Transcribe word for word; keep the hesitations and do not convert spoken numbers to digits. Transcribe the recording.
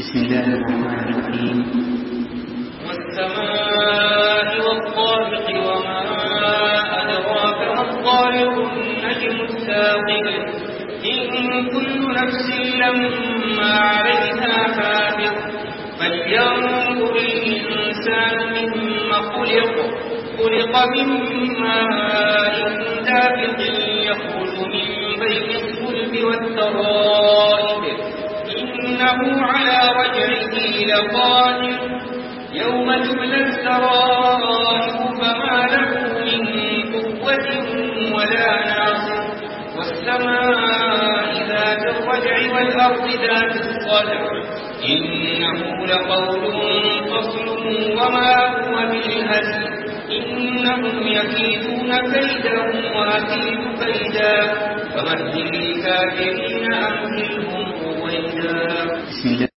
بسم الله الرحمن الرحيم. والسماء والطارق وما أدراك ما الطارق النجم الثاقب إن كل نفس لما عليها حافظ فلينظر الإنسان مما خلق خلق من ماء دافق يخرج من بين الصلب والترائب إنه على رجعه لقادر يوم تبلى السرائر فما له من قوة ولا ناصر والسماء ذات الرجع والأرض ذات الصدع إنه لقول فصل وما هو بالهزل إنهم يكيدون كيدهم وأكيد كيدا فمهل الكافرين أمهلهم رويدا. بسم الله